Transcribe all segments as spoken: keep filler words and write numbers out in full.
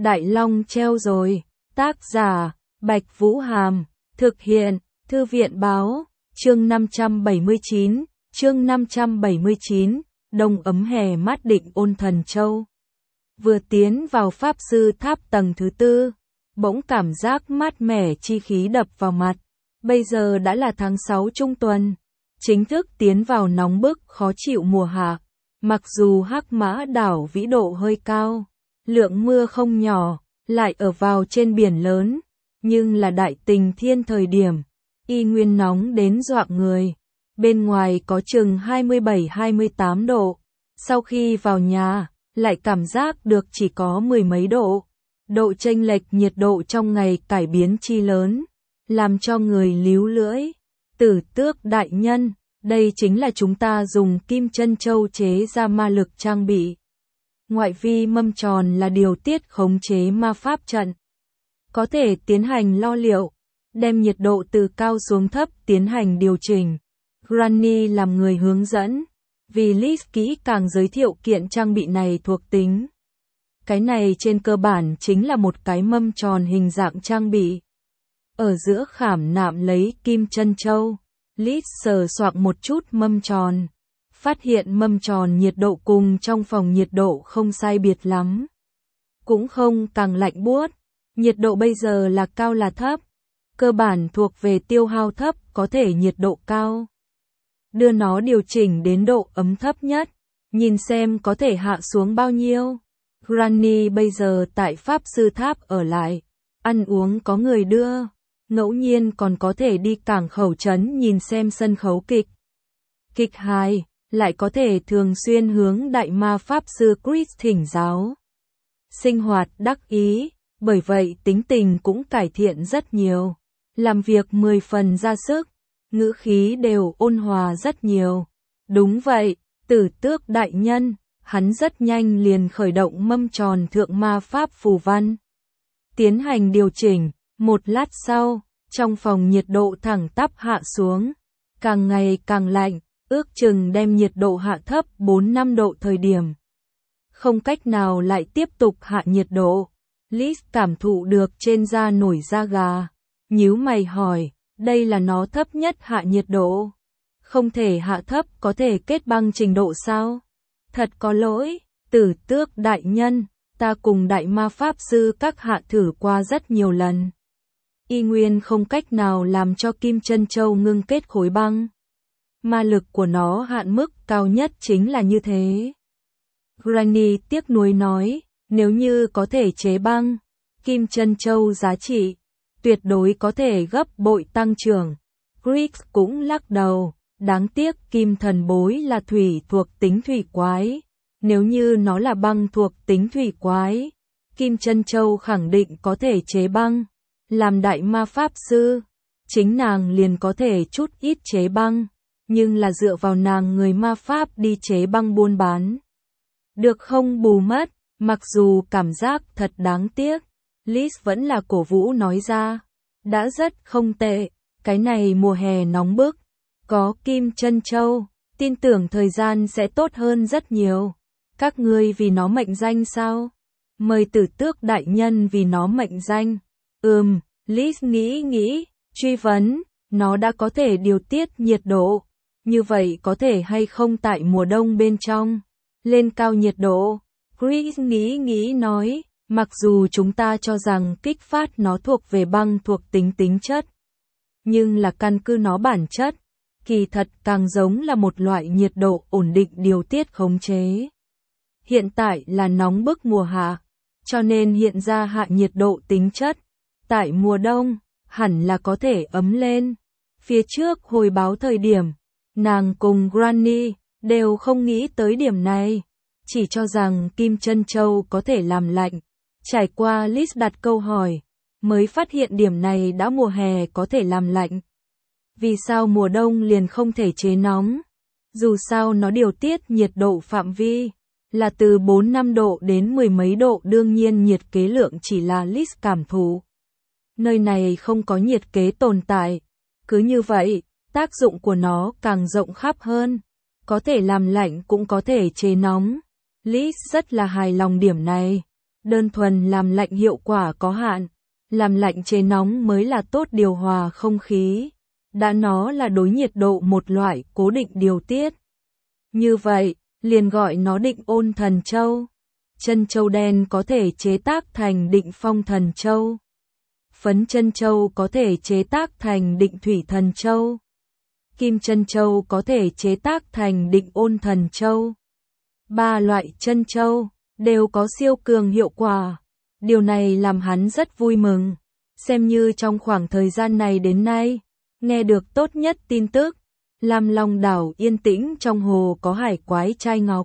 Đại Long treo rồi. Tác giả, Bạch Vũ Hàm. Thực hiện, Thư viện Báo. Chương năm trăm bảy mươi chín. Chương năm trăm bảy mươi chín. Đông ấm hè mát Định Ôn Thần Châu. Vừa tiến vào Pháp Sư Tháp tầng thứ tư, bỗng cảm giác mát mẻ chi khí đập vào mặt. Bây giờ đã là tháng sáu trung tuần, chính thức tiến vào nóng bức khó chịu mùa hạ. Mặc dù Hắc Mã đảo vĩ độ hơi cao, lượng mưa không nhỏ, lại ở vào trên biển lớn, nhưng là đại tình thiên thời điểm, y nguyên nóng đến dọa người. Bên ngoài có chừng hai mươi bảy hai mươi tám độ, sau khi vào nhà, lại cảm giác được chỉ có mười mấy độ. Độ chênh lệch nhiệt độ trong ngày cải biến chi lớn, làm cho người líu lưỡi. Tử Tước đại nhân, đây chính là chúng ta dùng kim chân châu chế ra ma lực trang bị. Ngoại vi mâm tròn là điều tiết khống chế ma pháp trận, có thể tiến hành lo liệu, đem nhiệt độ từ cao xuống thấp tiến hành điều chỉnh. Granny làm người hướng dẫn, vì Liz kỹ càng giới thiệu kiện trang bị này thuộc tính. Cái này trên cơ bản chính là một cái mâm tròn hình dạng trang bị. Ở giữa khảm nạm lấy kim chân châu. Liz sờ soạng một chút mâm tròn, phát hiện mâm tròn nhiệt độ cùng trong phòng nhiệt độ không sai biệt lắm. Cũng không càng lạnh buốt, nhiệt độ bây giờ là cao là thấp. Cơ bản thuộc về tiêu hao thấp, có thể nhiệt độ cao. Đưa nó điều chỉnh đến độ ấm thấp nhất, nhìn xem có thể hạ xuống bao nhiêu. Granny bây giờ tại Pháp Sư Tháp ở lại, ăn uống có người đưa, ngẫu nhiên còn có thể đi cảng khẩu trấn nhìn xem sân khấu kịch. Kịch hài, lại có thể thường xuyên hướng đại ma Pháp Sư Chris thỉnh giáo. Sinh hoạt đắc ý, bởi vậy tính tình cũng cải thiện rất nhiều. Làm việc mười phần ra sức, ngữ khí đều ôn hòa rất nhiều. Đúng vậy, Tử Tước đại nhân, hắn rất nhanh liền khởi động mâm tròn thượng ma pháp phù văn. Tiến hành điều chỉnh, một lát sau, trong phòng nhiệt độ thẳng tắp hạ xuống, càng ngày càng lạnh, ước chừng đem nhiệt độ hạ thấp bốn năm độ thời điểm. Không cách nào lại tiếp tục hạ nhiệt độ. Liz cảm thụ được trên da nổi da gà, nhíu mày hỏi, đây là nó thấp nhất hạ nhiệt độ. Không thể hạ thấp có thể kết băng trình độ sao? Thật có lỗi, Tử Tước đại nhân, ta cùng đại ma pháp sư các hạ thử qua rất nhiều lần. Y nguyên không cách nào làm cho kim chân châu ngưng kết khối băng. Ma lực của nó hạn mức cao nhất chính là như thế. Granny tiếc nuối nói, nếu như có thể chế băng, kim chân châu giá trị tuyệt đối có thể gấp bội tăng trưởng. Chris cũng lắc đầu, đáng tiếc kim thần bối là thủy thuộc tính thủy quái. Nếu như nó là băng thuộc tính thủy quái, kim chân châu khẳng định có thể chế băng. Làm đại ma pháp sư, chính nàng liền có thể chút ít chế băng, nhưng là dựa vào nàng người ma pháp đi chế băng buôn bán. Được không bù mất, mặc dù cảm giác thật đáng tiếc, Liz vẫn là cổ vũ nói ra. Đã rất không tệ, cái này mùa hè nóng bức, có kim chân châu, tin tưởng thời gian sẽ tốt hơn rất nhiều. Các ngươi vì nó mệnh danh sao? Mời Tử Tước đại nhân vì nó mệnh danh. Ừm, Liz nghĩ nghĩ, truy vấn, nó đã có thể điều tiết nhiệt độ. Như vậy có thể hay không tại mùa đông bên trong lên cao nhiệt độ? Chris nghĩ nghĩ nói, mặc dù chúng ta cho rằng kích phát nó thuộc về băng thuộc tính tính chất, nhưng là căn cứ nó bản chất, kỳ thật càng giống là một loại nhiệt độ ổn định điều tiết khống chế. Hiện tại là nóng bức mùa hạ, cho nên hiện ra hạ nhiệt độ tính chất. Tại mùa đông, hẳn là có thể ấm lên. Phía trước hồi báo thời điểm, nàng cùng Granny đều không nghĩ tới điểm này, chỉ cho rằng kim chân châu có thể làm lạnh. Trải qua Liz đặt câu hỏi, mới phát hiện điểm này đã mùa hè có thể làm lạnh. Vì sao mùa đông liền không thể chế nóng? Dù sao nó điều tiết nhiệt độ phạm vi là từ bốn năm độ đến mười mấy độ, đương nhiên nhiệt kế lượng chỉ là Liz cảm thụ. Nơi này không có nhiệt kế tồn tại. Cứ như vậy, tác dụng của nó càng rộng khắp hơn. Có thể làm lạnh cũng có thể chế nóng. Liz rất là hài lòng điểm này. Đơn thuần làm lạnh hiệu quả có hạn, làm lạnh chế nóng mới là tốt điều hòa không khí. Đã nó là đối nhiệt độ một loại cố định điều tiết. Như vậy, liền gọi nó định ôn thần châu. Chân châu đen có thể chế tác thành định phong thần châu. Phấn chân châu có thể chế tác thành định thủy thần châu. Kim chân châu có thể chế tác thành định ôn thần châu. Ba loại chân châu đều có siêu cường hiệu quả. Điều này làm hắn rất vui mừng. Xem như trong khoảng thời gian này đến nay, nghe được tốt nhất tin tức, Lam Long đảo yên tĩnh trong hồ có hải quái trai ngọc.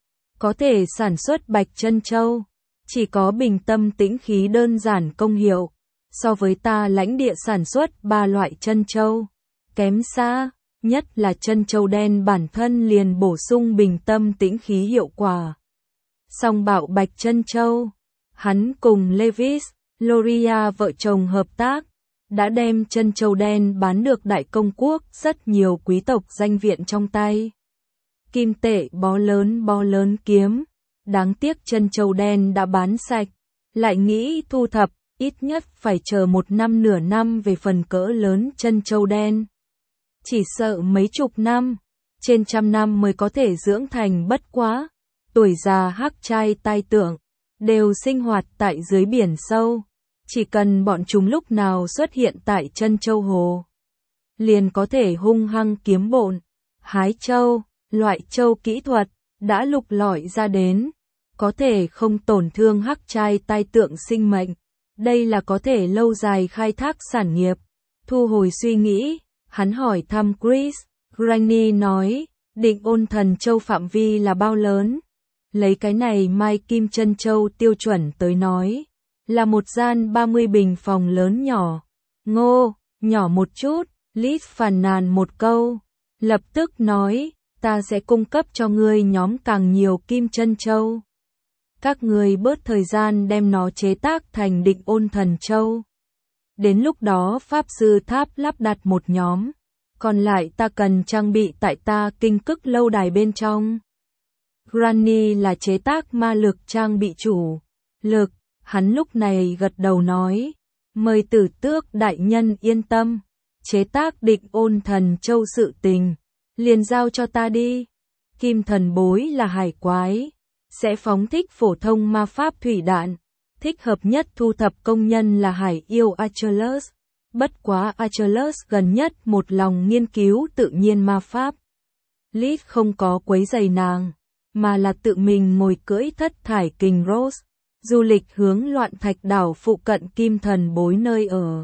Có thể sản xuất bạch chân châu, chỉ có bình tâm tĩnh khí đơn giản công hiệu, so với ta lãnh địa sản xuất ba loại chân châu, kém xa, nhất là chân châu đen bản thân liền bổ sung bình tâm tĩnh khí hiệu quả. Song bạo bạch chân châu, hắn cùng Lewis, Loria vợ chồng hợp tác, đã đem chân châu đen bán được đại công quốc rất nhiều quý tộc danh viện trong tay. Kim tệ bó lớn bó lớn kiếm, đáng tiếc chân châu đen đã bán sạch, lại nghĩ thu thập, ít nhất phải chờ một năm nửa năm về phần cỡ lớn chân châu đen. Chỉ sợ mấy chục năm, trên trăm năm mới có thể dưỡng thành bất quá, tuổi già hắc trai tai tượng, đều sinh hoạt tại dưới biển sâu. Chỉ cần bọn chúng lúc nào xuất hiện tại chân châu hồ, liền có thể hung hăng kiếm bộn, hái châu, loại châu kỹ thuật, đã lục lọi ra đến, có thể không tổn thương hắc trai tai tượng sinh mệnh, đây là có thể lâu dài khai thác sản nghiệp. Thu hồi suy nghĩ, hắn hỏi thăm Chris, Granny nói, định ôn thần châu phạm vi là bao lớn? Lấy cái này Mai Kim Chân Châu tiêu chuẩn tới nói, là một gian ba mươi bình phòng lớn nhỏ. Ngô, nhỏ một chút, Liz phàn nàn một câu, lập tức nói, ta sẽ cung cấp cho ngươi nhóm càng nhiều Kim Chân Châu. Các ngươi bớt thời gian đem nó chế tác thành định ôn thần châu. Đến lúc đó Pháp Sư Tháp lắp đặt một nhóm, còn lại ta cần trang bị tại ta kinh cức lâu đài bên trong. Granny là chế tác ma lực trang bị chủ lực, hắn lúc này gật đầu nói, mời Tử Tước đại nhân yên tâm, chế tác định ôn thần châu sự tình, liền giao cho ta đi. Kim thần bối là hải quái, sẽ phóng thích phổ thông ma pháp thủy đạn, thích hợp nhất thu thập công nhân là hải yêu Achilles. Bất quá Achilles gần nhất một lòng nghiên cứu tự nhiên ma pháp. Liz không có quấy giày nàng, mà là tự mình ngồi cưỡi thất thải kình Rose, du lịch hướng loạn thạch đảo phụ cận kim thần bối nơi ở.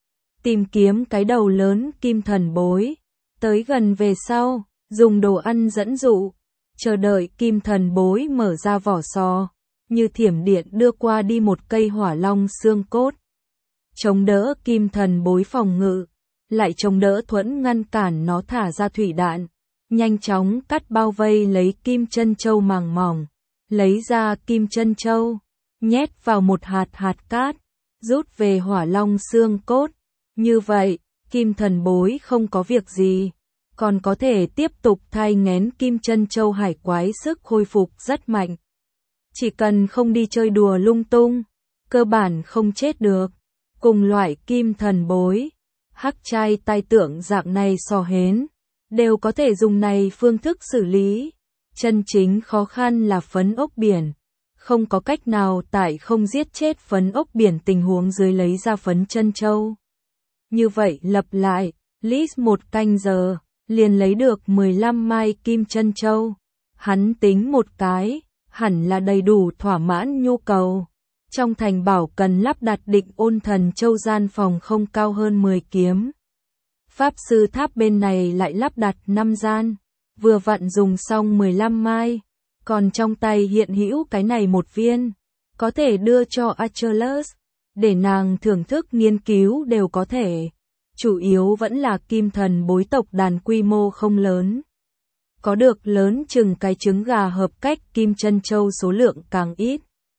Tìm kiếm cái đầu lớn kim thần bối, tới gần về sau, dùng đồ ăn dẫn dụ, chờ đợi kim thần bối mở ra vỏ sò, như thiểm điện đưa qua đi một cây hỏa long xương cốt. Chống đỡ kim thần bối phòng ngự, lại chống đỡ thuẫn ngăn cản nó thả ra thủy đạn, nhanh chóng cắt bao vây lấy kim chân châu màng mỏng, lấy ra kim chân châu, nhét vào một hạt hạt cát, rút về hỏa long xương cốt. Như vậy, kim thần bối không có việc gì, còn có thể tiếp tục thai nghén kim chân châu hải quái sức khôi phục rất mạnh. Chỉ cần không đi chơi đùa lung tung, cơ bản không chết được. Cùng loại kim thần bối, hắc trai tai tượng dạng này sò hến, đều có thể dùng này phương thức xử lý. Chân chính khó khăn là phấn ốc biển, không có cách nào tại không giết chết phấn ốc biển tình huống dưới lấy ra phấn chân châu. Như vậy lặp lại, Liz một canh giờ, liền lấy được mười lăm mai kim chân châu. Hắn tính một cái, hẳn là đầy đủ thỏa mãn nhu cầu. Trong thành bảo cần lắp đặt định ôn thần châu gian phòng không cao hơn mười kiếm. Pháp sư tháp bên này lại lắp đặt năm gian, vừa vặn dùng xong mười lăm mai, còn trong tay hiện hữu cái này một viên, có thể đưa cho Achilles, để nàng thưởng thức nghiên cứu đều có thể. Chủ yếu vẫn là kim thần bối tộc đàn quy mô không lớn. Có được lớn chừng cái trứng gà hợp cách kim chân châu số lượng càng ít.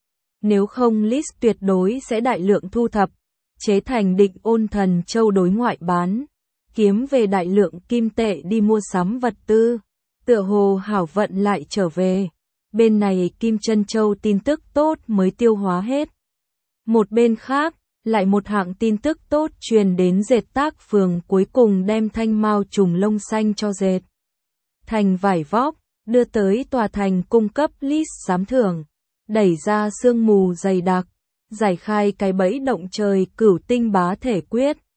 Nếu không Liz tuyệt đối sẽ đại lượng thu thập, chế thành định ôn thần châu đối ngoại bán, kiếm về đại lượng kim tệ đi mua sắm vật tư, tựa hồ hảo vận lại trở về. bên này Kim Trân Châu tin tức tốt mới tiêu hóa hết. Một bên khác, lại một hạng tin tức tốt truyền đến dệt tác phường cuối cùng đem thanh mao trùng lông xanh cho dệt thành vải vóc, đưa tới tòa thành cung cấp list giám thưởng, đẩy ra sương mù dày đặc, giải khai cái bẫy động trời cửu tinh bá thể quyết.